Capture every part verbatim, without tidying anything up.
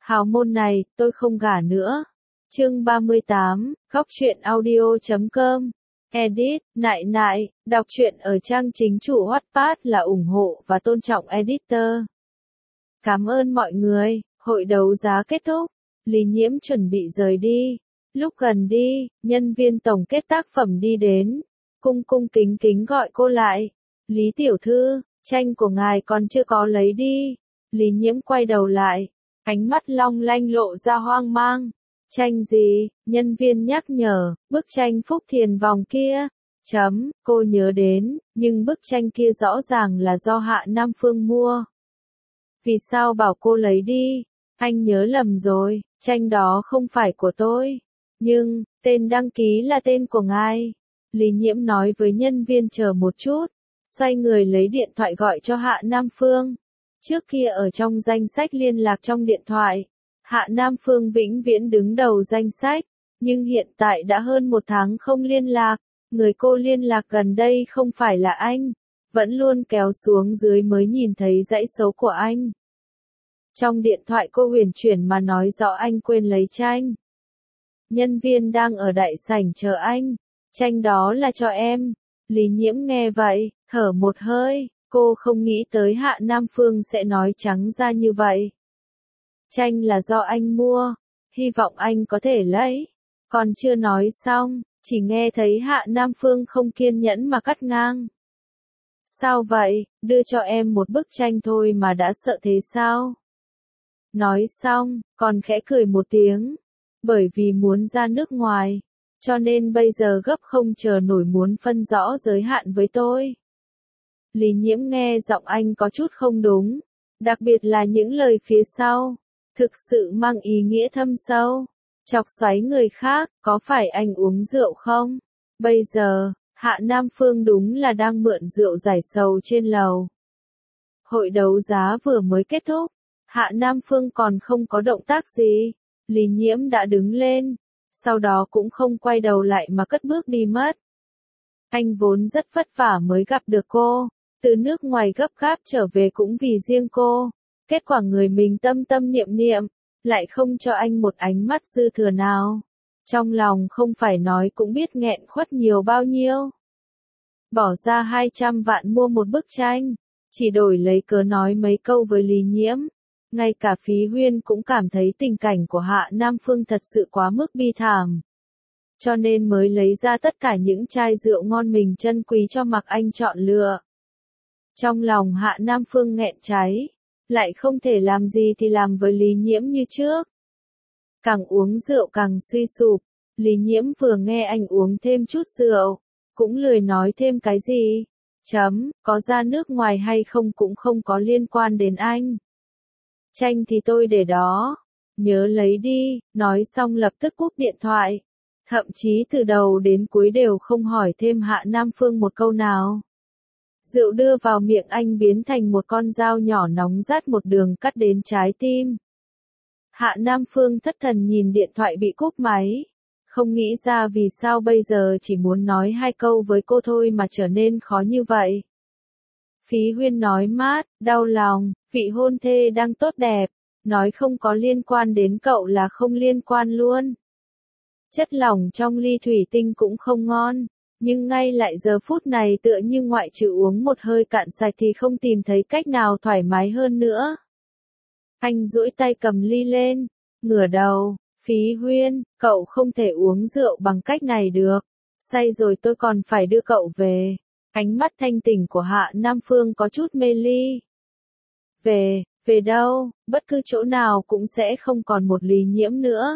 Hào môn này, tôi không gả nữa. Chương ba mươi tám, góc truyện audio chấm com. Edit, nại nại, đọc truyện ở trang chính chủ Wattpad là ủng hộ và tôn trọng editor. Cảm ơn mọi người, hội đấu giá kết thúc. Lý Nhiễm chuẩn bị rời đi. Lúc gần đi, nhân viên tổng kết tác phẩm đi đến. Cung cung kính kính gọi cô lại. Lý tiểu thư, tranh của ngài còn chưa có lấy đi. Lý Nhiễm quay đầu lại. Ánh mắt long lanh lộ ra hoang mang. Tranh gì? Nhân viên nhắc nhở, bức tranh Phúc Thiền vòng kia. Chấm, cô nhớ đến, nhưng bức tranh kia rõ ràng là do Hạ Nam Phương mua. Vì sao bảo cô lấy đi? Anh nhớ lầm rồi, tranh đó không phải của tôi. Nhưng, tên đăng ký là tên của ngài. Lý Nhiễm nói với nhân viên chờ một chút. Xoay người lấy điện thoại gọi cho Hạ Nam Phương. Trước kia ở trong danh sách liên lạc trong điện thoại, Hạ Nam Phương vĩnh viễn đứng đầu danh sách, nhưng hiện tại đã hơn một tháng không liên lạc, người cô liên lạc gần đây không phải là anh, vẫn luôn kéo xuống dưới mới nhìn thấy dãy số của anh. Trong điện thoại cô huyền chuyển mà nói rõ anh quên lấy tranh. Nhân viên đang ở đại sảnh chờ anh, tranh đó là cho em. Lý Nhiễm nghe vậy, thở một hơi. Cô không nghĩ tới Hạ Nam Phương sẽ nói trắng ra như vậy. Tranh là do anh mua, hy vọng anh có thể lấy. Còn chưa nói xong, chỉ nghe thấy Hạ Nam Phương không kiên nhẫn mà cắt ngang. Sao vậy, đưa cho em một bức tranh thôi mà đã sợ thế sao? Nói xong, còn khẽ cười một tiếng. Bởi vì muốn ra nước ngoài, cho nên bây giờ gấp không chờ nổi muốn phân rõ giới hạn với tôi. Lý Nhiễm nghe giọng anh có chút không đúng, đặc biệt là những lời phía sau, thực sự mang ý nghĩa thâm sâu, chọc xoáy người khác, có phải anh uống rượu không? Bây giờ, Hạ Nam Phương đúng là đang mượn rượu giải sầu trên lầu. Hội đấu giá vừa mới kết thúc, Hạ Nam Phương còn không có động tác gì, Lý Nhiễm đã đứng lên, sau đó cũng không quay đầu lại mà cất bước đi mất. Anh vốn rất vất vả mới gặp được cô. Từ nước ngoài gấp gáp trở về cũng vì riêng cô, kết quả người mình tâm tâm niệm niệm, lại không cho anh một ánh mắt dư thừa nào. Trong lòng không phải nói cũng biết nghẹn khuất nhiều bao nhiêu. Bỏ ra hai trăm vạn mua một bức tranh, chỉ đổi lấy cớ nói mấy câu với Lý Nhiễm. Ngay cả Phí Huyên cũng cảm thấy tình cảnh của Hạ Nam Phương thật sự quá mức bi thảm. Cho nên mới lấy ra tất cả những chai rượu ngon mình trân quý cho Mạc Anh chọn lựa. Trong lòng Hạ Nam Phương nghẹn cháy, lại không thể làm gì thì làm với Lý Nhiễm như trước. Càng uống rượu càng suy sụp, Lý Nhiễm vừa nghe anh uống thêm chút rượu, cũng lười nói thêm cái gì. Chấm, có ra nước ngoài hay không cũng không có liên quan đến anh. Tranh thì tôi để đó, nhớ lấy đi, nói xong lập tức cúp điện thoại. Thậm chí từ đầu đến cuối đều không hỏi thêm Hạ Nam Phương một câu nào. Rượu đưa vào miệng anh biến thành một con dao nhỏ nóng rát một đường cắt đến trái tim. Hạ Nam Phương thất thần nhìn điện thoại bị cúp máy. Không nghĩ ra vì sao bây giờ chỉ muốn nói hai câu với cô thôi mà trở nên khó như vậy. Phí Huyên nói mát, đau lòng, vị hôn thê đang tốt đẹp, nói không có liên quan đến cậu là không liên quan luôn. Chất lỏng trong ly thủy tinh cũng không ngon. Nhưng ngay lại giờ phút này tựa như ngoại trừ uống một hơi cạn sạch thì không tìm thấy cách nào thoải mái hơn nữa. Anh duỗi tay cầm ly lên, ngửa đầu, Phí Huyên, cậu không thể uống rượu bằng cách này được, say rồi tôi còn phải đưa cậu về. Ánh mắt thanh tỉnh của Hạ Nam Phương có chút mê ly. Về, về đâu, bất cứ chỗ nào cũng sẽ không còn một Lý Nhiễm nữa.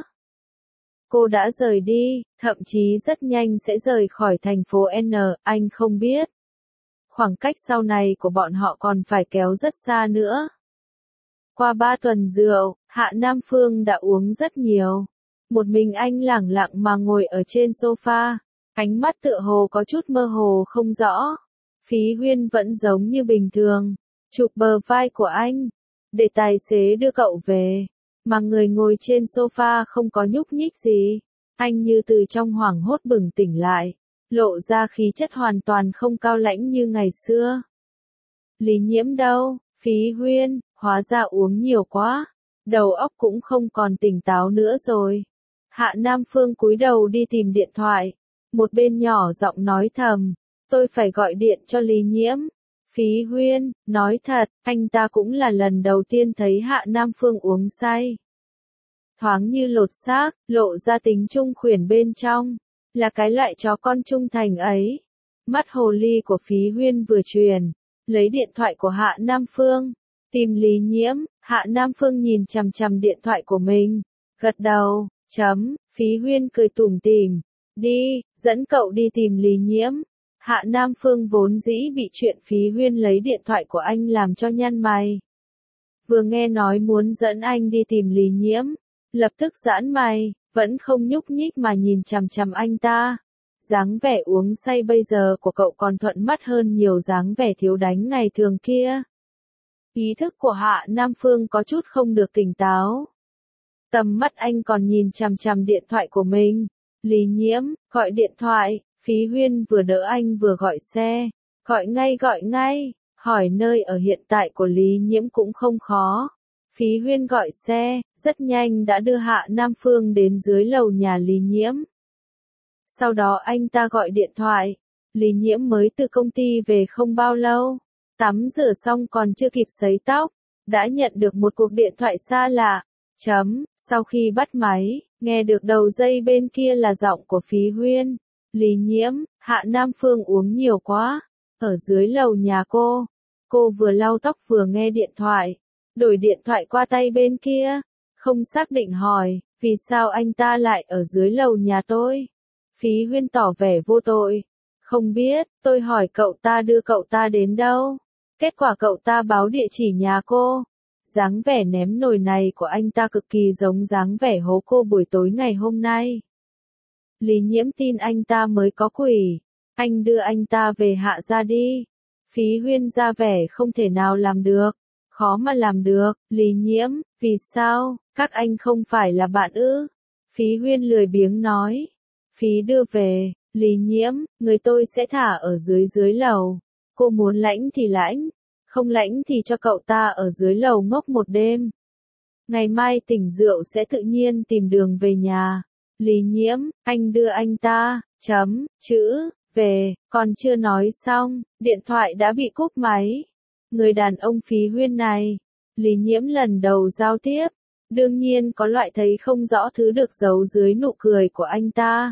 Cô đã rời đi, thậm chí rất nhanh sẽ rời khỏi thành phố N, anh không biết. Khoảng cách sau này của bọn họ còn phải kéo rất xa nữa. Qua ba tuần rượu, Hạ Nam Phương đã uống rất nhiều. Một mình anh lẳng lặng mà ngồi ở trên sofa, ánh mắt tựa hồ có chút mơ hồ không rõ. Phí Huyên vẫn giống như bình thường, chụp bờ vai của anh, để tài xế đưa cậu về. Mà người ngồi trên sofa không có nhúc nhích gì, anh như từ trong hoảng hốt bừng tỉnh lại, lộ ra khí chất hoàn toàn không cao lãnh như ngày xưa. Lý Nhiễm đâu? Phí Huyên, hóa ra uống nhiều quá. đầu óc cũng không còn tỉnh táo nữa rồi. Hạ Nam Phương cúi đầu đi tìm điện thoại, một bên nhỏ giọng nói thầm, tôi phải gọi điện cho Lý Nhiễm. Phí Huyên, nói thật, anh ta cũng là lần đầu tiên thấy Hạ Nam Phương uống say. Thoáng như lột xác, lộ ra tính trung khuyển bên trong, là cái loại chó con trung thành ấy. Mắt hồ ly của Phí Huyên vừa truyền, lấy điện thoại của Hạ Nam Phương, tìm Lý Nhiễm. Hạ Nam Phương nhìn chằm chằm điện thoại của mình, gật đầu, chấm, Phí Huyên cười tủm tỉm, đi, dẫn cậu đi tìm Lý Nhiễm. Hạ Nam Phương vốn dĩ bị chuyện Phí Huyên lấy điện thoại của anh làm cho nhăn mày. Vừa nghe nói muốn dẫn anh đi tìm Lý Nhiễm, lập tức giãn mày, vẫn không nhúc nhích mà nhìn chằm chằm anh ta. Dáng vẻ uống say bây giờ của cậu còn thuận mắt hơn nhiều dáng vẻ thiếu đánh ngày thường kia. Ý thức của Hạ Nam Phương có chút không được tỉnh táo. Tầm mắt anh còn nhìn chằm chằm điện thoại của mình. Lý Nhiễm, gọi điện thoại. Phí Huyên vừa đỡ anh vừa gọi xe. Gọi ngay gọi ngay. Hỏi nơi ở hiện tại của Lý Nhiễm cũng không khó. Phí Huyên gọi xe, rất nhanh đã đưa Hạ Nam Phương đến dưới lầu nhà Lý Nhiễm. Sau đó anh ta gọi điện thoại. Lý Nhiễm mới từ công ty về không bao lâu. Tắm rửa xong còn chưa kịp sấy tóc, đã nhận được một cuộc điện thoại xa lạ. Chấm, sau khi bắt máy, nghe được đầu dây bên kia là giọng của Phí Huyên. Lý Nhiễm, Hạ Nam Phương uống nhiều quá. Ở dưới lầu nhà cô, cô vừa lau tóc vừa nghe điện thoại. Đổi điện thoại qua tay bên kia, không xác định hỏi, vì sao anh ta lại ở dưới lầu nhà tôi? Phí Huyên tỏ vẻ vô tội. Không biết, tôi hỏi cậu ta đưa cậu ta đến đâu? Kết quả cậu ta báo địa chỉ nhà cô. Dáng vẻ ném nồi này của anh ta cực kỳ giống dáng vẻ hố cô buổi tối ngày hôm nay. Lý Nhiễm tin anh ta mới có quỷ. Anh đưa anh ta về Hạ ra đi. Phí Huyên ra vẻ không thể nào làm được. Khó mà làm được, Lý Nhiễm, vì sao, các anh không phải là bạn ư? Phí Huyên lười biếng nói. Phí đưa về, Lý Nhiễm, người tôi sẽ thả ở dưới dưới lầu. Cô muốn lãnh thì lãnh, không lãnh thì cho cậu ta ở dưới lầu ngốc một đêm. Ngày mai tỉnh rượu sẽ tự nhiên tìm đường về nhà. Lý Nhiễm, anh đưa anh ta, chấm, chữ, về, còn chưa nói xong, điện thoại đã bị cúp máy. Người đàn ông Phí Huyên này, Lý Nhiễm lần đầu giao tiếp, đương nhiên có loại thấy không rõ thứ được giấu dưới nụ cười của anh ta.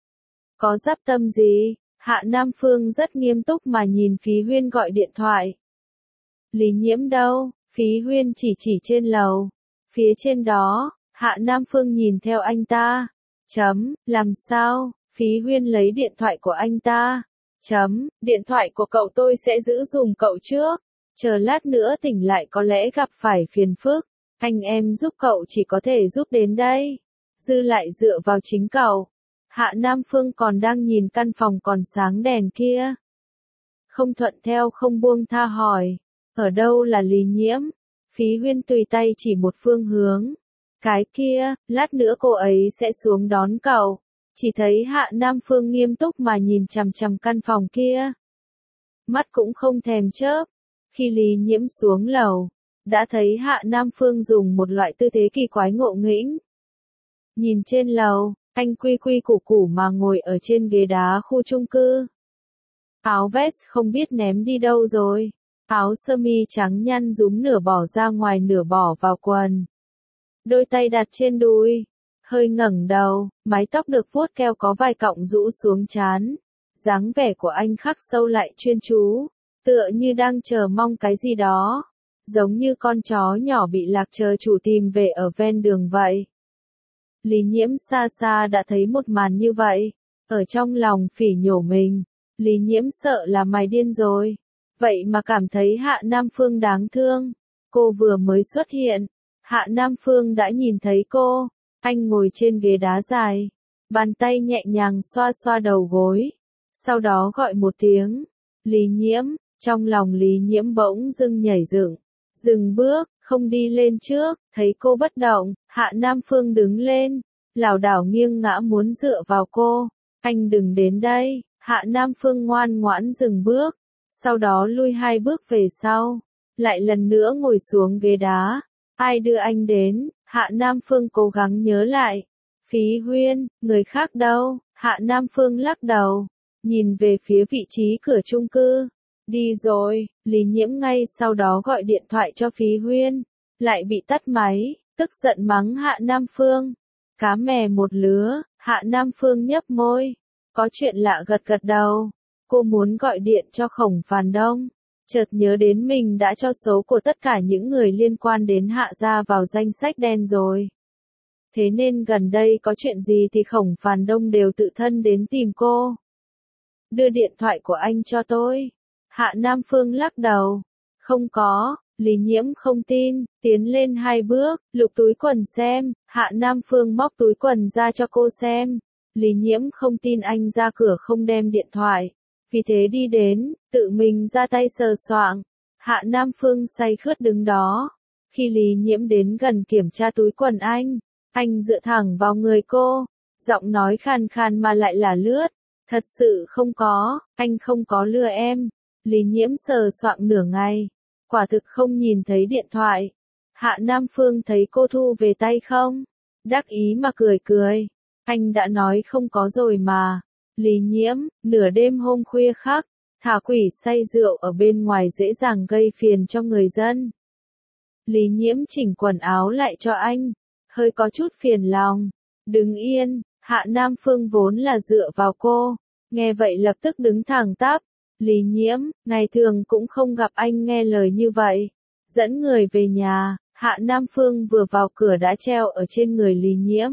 Có giáp tâm gì? Hạ Nam Phương rất nghiêm túc mà nhìn Phí Huyên gọi điện thoại. Lý Nhiễm đâu? Phí Huyên chỉ chỉ trên lầu. Phía trên đó, Hạ Nam Phương nhìn theo anh ta. Chấm, làm sao? Phí Huyên lấy điện thoại của anh ta. Chấm, điện thoại của cậu tôi sẽ giữ dùm cậu trước. Chờ lát nữa tỉnh lại có lẽ gặp phải phiền phức. Anh em giúp cậu chỉ có thể giúp đến đây. Dư lại dựa vào chính cậu. Hạ Nam Phương còn đang nhìn căn phòng còn sáng đèn kia. Không thuận theo không buông tha hỏi. Ở đâu là Lý Nhiễm? Phí Huyên tùy tay chỉ một phương hướng. Cái kia, lát nữa cô ấy sẽ xuống đón cậu. Chỉ thấy Hạ Nam Phương nghiêm túc mà nhìn chằm chằm căn phòng kia. Mắt cũng không thèm chớp. Khi Lý Nhiễm xuống lầu, đã thấy Hạ Nam Phương dùng một loại tư thế kỳ quái ngộ nghĩnh. Nhìn trên lầu, anh quy quy củ củ mà ngồi ở trên ghế đá khu chung cư. Áo vest không biết ném đi đâu rồi. Áo sơ mi trắng nhăn rúm nửa bỏ ra ngoài nửa bỏ vào quần. Đôi tay đặt trên đùi. Hơi ngẩng đầu, mái tóc được vuốt keo có vài cọng rũ xuống trán. Dáng vẻ của anh khắc sâu lại chuyên chú. Tựa như đang chờ mong cái gì đó. Giống như con chó nhỏ bị lạc chờ chủ tìm về ở ven đường vậy. Lý Nhiễm xa xa đã thấy một màn như vậy. Ở trong lòng phỉ nhổ mình. Lý Nhiễm sợ là mày điên rồi. Vậy mà cảm thấy Hạ Nam Phương đáng thương. Cô vừa mới xuất hiện. Hạ Nam Phương đã nhìn thấy cô. Anh ngồi trên ghế đá dài. Bàn tay nhẹ nhàng xoa xoa đầu gối. Sau đó gọi một tiếng. Lý Nhiễm. Trong lòng Lý Nhiễm bỗng dưng nhảy dựng. Dừng bước, không đi lên trước. Thấy cô bất động. Hạ Nam Phương đứng lên. Lảo đảo nghiêng ngã muốn dựa vào cô. Anh đừng đến đây. Hạ Nam Phương ngoan ngoãn dừng bước. Sau đó lui hai bước về sau. Lại lần nữa ngồi xuống ghế đá. Ai đưa anh đến? Hạ Nam Phương cố gắng nhớ lại. Phí Huyên, người khác đâu? Hạ Nam Phương lắc đầu, nhìn về phía vị trí cửa chung cư. Đi rồi, Lý Nhiễm ngay sau đó gọi điện thoại cho Phí Huyên, lại bị tắt máy, tức giận mắng Hạ Nam Phương. Cá mè một lứa, Hạ Nam Phương nhấp môi, có chuyện lạ gật gật đầu. Cô muốn gọi điện cho Khổng Phàn Đông, chợt nhớ đến mình đã cho số của tất cả những người liên quan đến Hạ gia vào danh sách đen rồi. Thế nên gần đây có chuyện gì thì Khổng Phàn Đông đều tự thân đến tìm cô. Đưa điện thoại của anh cho tôi. Hạ Nam Phương lắc đầu. Không có. Lý Nhiễm không tin, tiến lên hai bước, lục túi quần xem. Hạ Nam Phương móc túi quần ra cho cô xem. Lý Nhiễm không tin anh ra cửa không đem điện thoại, vì thế đi đến, tự mình ra tay sờ soạng. Hạ Nam Phương say khướt đứng đó. Khi Lý Nhiễm đến gần kiểm tra túi quần anh, anh dựa thẳng vào người cô, giọng nói khàn khàn mà lại là lướt. Thật sự không có, anh không có lừa em. Lý Nhiễm sờ soạng nửa ngày, quả thực không nhìn thấy điện thoại. Hạ Nam Phương thấy cô thu về tay không? Đắc ý mà cười cười. Anh đã nói không có rồi mà. Lý Nhiễm, nửa đêm hôm khuya khắc, thả quỷ say rượu ở bên ngoài dễ dàng gây phiền cho người dân. Lý Nhiễm chỉnh quần áo lại cho anh, hơi có chút phiền lòng. Đứng yên. Hạ Nam Phương vốn là dựa vào cô, nghe vậy lập tức đứng thẳng tắp. Lý Nhiễm, ngày thường cũng không gặp anh nghe lời như vậy. Dẫn người về nhà, Hạ Nam Phương vừa vào cửa đã treo ở trên người Lý Nhiễm.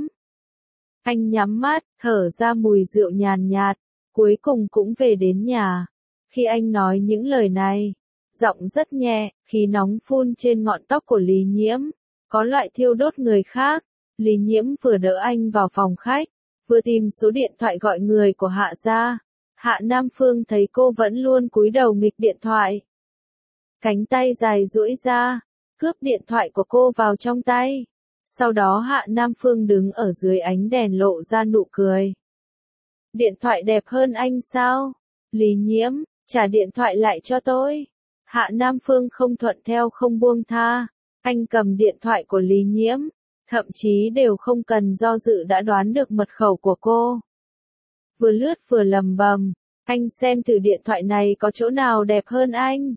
Anh nhắm mắt, thở ra mùi rượu nhàn nhạt, cuối cùng cũng về đến nhà. Khi anh nói những lời này, giọng rất nhẹ, khí nóng phun trên ngọn tóc của Lý Nhiễm, có loại thiêu đốt người khác. Lý Nhiễm vừa đỡ anh vào phòng khách, vừa tìm số điện thoại gọi người của Hạ gia. Hạ Nam Phương thấy cô vẫn luôn cúi đầu nghịch điện thoại. Cánh tay dài duỗi ra, cướp điện thoại của cô vào trong tay. Sau đó Hạ Nam Phương đứng ở dưới ánh đèn lộ ra nụ cười. Điện thoại đẹp hơn anh sao? Lý Nhiễm, trả điện thoại lại cho tôi. Hạ Nam Phương không thuận theo không buông tha. Anh cầm điện thoại của Lý Nhiễm, thậm chí đều không cần do dự đã đoán được mật khẩu của cô. Vừa lướt vừa lầm bầm, anh xem thử điện thoại này có chỗ nào đẹp hơn anh.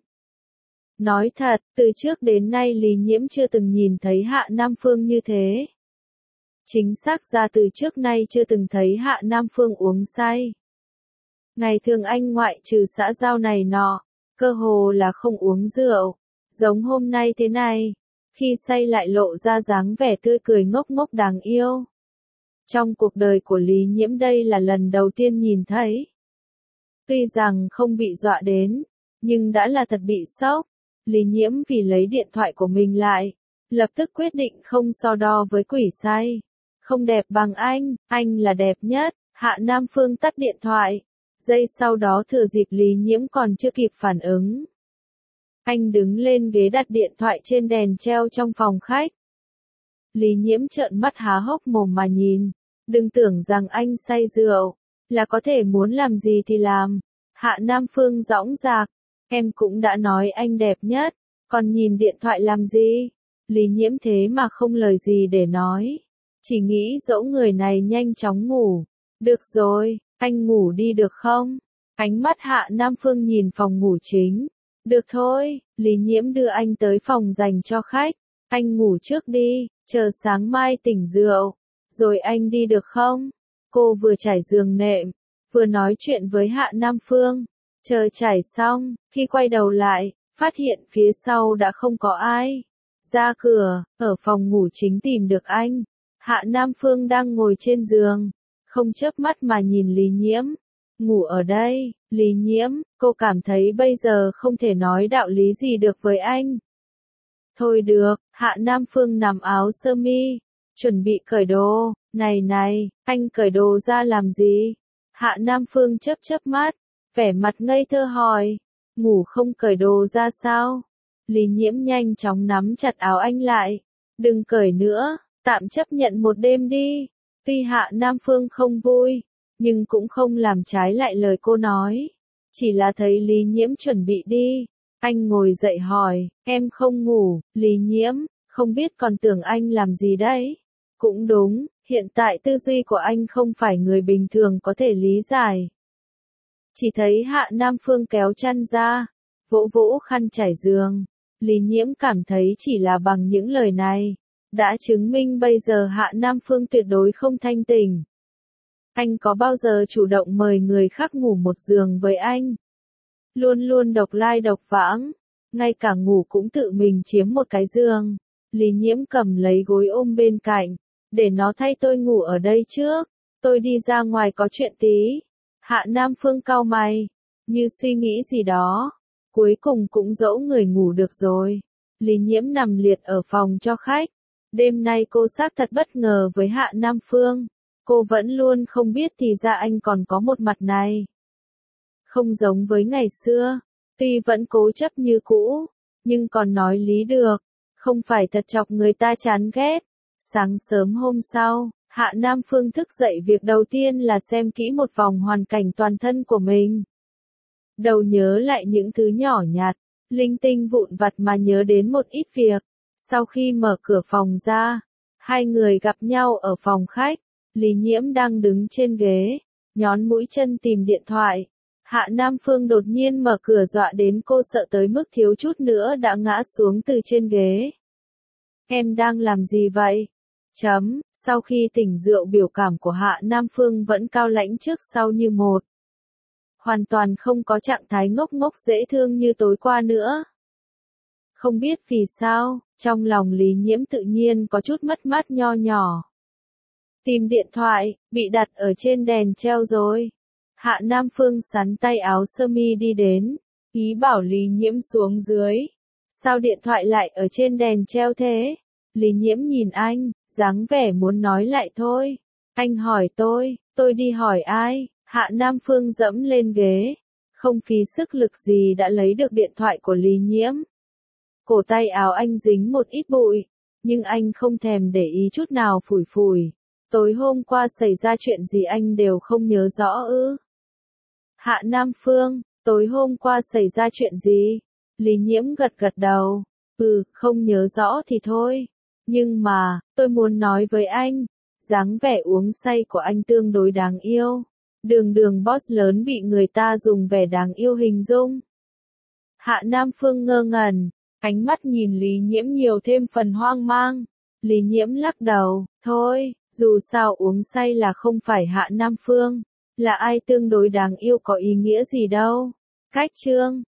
Nói thật, từ trước đến nay Lý Nhiễm chưa từng nhìn thấy Hạ Nam Phương như thế. Chính xác ra từ trước nay chưa từng thấy Hạ Nam Phương uống say. Ngày thường anh ngoại trừ xã giao này nọ, cơ hồ là không uống rượu, giống hôm nay thế này. Khi say lại lộ ra dáng vẻ tươi cười ngốc ngốc đáng yêu. Trong cuộc đời của Lý Nhiễm đây là lần đầu tiên nhìn thấy. Tuy rằng không bị dọa đến, nhưng đã là thật bị sốc. Lý Nhiễm vì lấy điện thoại của mình lại, lập tức quyết định không so đo với quỷ say. Không đẹp bằng anh, anh là đẹp nhất. Hạ Nam Phương tắt điện thoại. Giây sau đó thừa dịp Lý Nhiễm còn chưa kịp phản ứng, anh đứng lên ghế đặt điện thoại trên đèn treo trong phòng khách. Lý Nhiễm trợn mắt há hốc mồm mà nhìn. Đừng tưởng rằng anh say rượu, là có thể muốn làm gì thì làm. Hạ Nam Phương dõng dạc. Em cũng đã nói anh đẹp nhất, còn nhìn điện thoại làm gì? Lý Nhiễm thế mà không lời gì để nói. Chỉ nghĩ dỗ người này nhanh chóng ngủ. Được rồi, anh ngủ đi được không? Ánh mắt Hạ Nam Phương nhìn phòng ngủ chính. Được thôi, Lý Nhiễm đưa anh tới phòng dành cho khách. Anh ngủ trước đi, chờ sáng mai tỉnh rượu, rồi anh đi được không? Cô vừa trải giường nệm, vừa nói chuyện với Hạ Nam Phương. Chờ trải xong, khi quay đầu lại, phát hiện phía sau đã không có ai. Ra cửa, ở phòng ngủ chính tìm được anh. Hạ Nam Phương đang ngồi trên giường, không chớp mắt mà nhìn Lý Nhiễm. Ngủ ở đây, Lý Nhiễm, cô cảm thấy bây giờ không thể nói đạo lý gì được với anh. Thôi được, Hạ Nam Phương nằm áo sơ mi, chuẩn bị cởi đồ. Này này, anh cởi đồ ra làm gì? Hạ Nam Phương chớp chớp mắt, vẻ mặt ngây thơ hỏi. Ngủ không cởi đồ ra sao? Lý Nhiễm nhanh chóng nắm chặt áo anh lại. Đừng cởi nữa, tạm chấp nhận một đêm đi. Tuy Hạ Nam Phương không vui, nhưng cũng không làm trái lại lời cô nói. Chỉ là thấy Lý Nhiễm chuẩn bị đi, anh ngồi dậy hỏi, em không ngủ. Lý Nhiễm, Không biết còn tưởng anh làm gì đấy. Cũng đúng, hiện tại tư duy của anh không phải người bình thường có thể lý giải. Chỉ thấy Hạ Nam Phương kéo chăn ra, vỗ vỗ khăn trải giường. Lý Nhiễm cảm thấy chỉ là bằng những lời này, đã chứng minh bây giờ Hạ Nam Phương tuyệt đối không thanh tỉnh. Anh có bao giờ chủ động mời người khác ngủ một giường với anh? Luôn luôn độc lai độc vãng, ngay cả ngủ cũng tự mình chiếm một cái giường. Lý Nhiễm cầm lấy gối ôm bên cạnh, để nó thay tôi ngủ ở đây trước, tôi đi ra ngoài có chuyện tí. Hạ Nam Phương cau mày, như suy nghĩ gì đó, cuối cùng cũng dỗ người ngủ được rồi. Lý Nhiễm nằm liệt ở phòng cho khách. Đêm nay cô xác thật bất ngờ với Hạ Nam Phương. Cô vẫn luôn không biết thì ra anh còn có một mặt này. Không giống với ngày xưa, tuy vẫn cố chấp như cũ, nhưng còn nói lý được, không phải thật chọc người ta chán ghét. Sáng sớm hôm sau, Hạ Nam Phương thức dậy việc đầu tiên là xem kỹ một vòng hoàn cảnh toàn thân của mình. Đầu nhớ lại những thứ nhỏ nhặt, linh tinh vụn vặt mà nhớ đến một ít việc. Sau khi mở cửa phòng ra, hai người gặp nhau ở phòng khách. Lý Nhiễm đang đứng trên ghế, nhón mũi chân tìm điện thoại. Hạ Nam Phương đột nhiên mở cửa dọa đến cô sợ tới mức thiếu chút nữa đã ngã xuống từ trên ghế. Em đang làm gì vậy? Chấm, sau khi tỉnh rượu biểu cảm của Hạ Nam Phương vẫn cao lãnh trước sau như một. Hoàn toàn không có trạng thái ngốc ngốc dễ thương như tối qua nữa. Không biết vì sao, trong lòng Lý Nhiễm tự nhiên có chút mất mát nho nhỏ. Tìm điện thoại, bị đặt ở trên đèn treo rồi. Hạ Nam Phương sắn tay áo sơ mi đi đến, ý bảo Lý Nhiễm xuống dưới. Sao điện thoại lại ở trên đèn treo thế? Lý Nhiễm nhìn anh, dáng vẻ muốn nói lại thôi. Anh hỏi tôi, tôi đi hỏi ai? Hạ Nam Phương dẫm lên ghế, không phí sức lực gì đã lấy được điện thoại của Lý Nhiễm. Cổ tay áo anh dính một ít bụi, nhưng anh không thèm để ý chút nào phủi phủi. Tối hôm qua xảy ra chuyện gì anh đều không nhớ rõ ư? Hạ Nam Phương, tối hôm qua xảy ra chuyện gì? Lý Nhiễm gật gật đầu. Ừ, không nhớ rõ thì thôi. Nhưng mà, tôi muốn nói với anh, dáng vẻ uống say của anh tương đối đáng yêu. Đường đường boss lớn bị người ta dùng vẻ đáng yêu hình dung. Hạ Nam Phương ngơ ngẩn, ánh mắt nhìn Lý Nhiễm nhiều thêm phần hoang mang. Lý Nhiễm lắc đầu, thôi, dù sao uống say là không phải Hạ Nam Phương, là ai tương đối đáng yêu có ý nghĩa gì đâu. Cách chương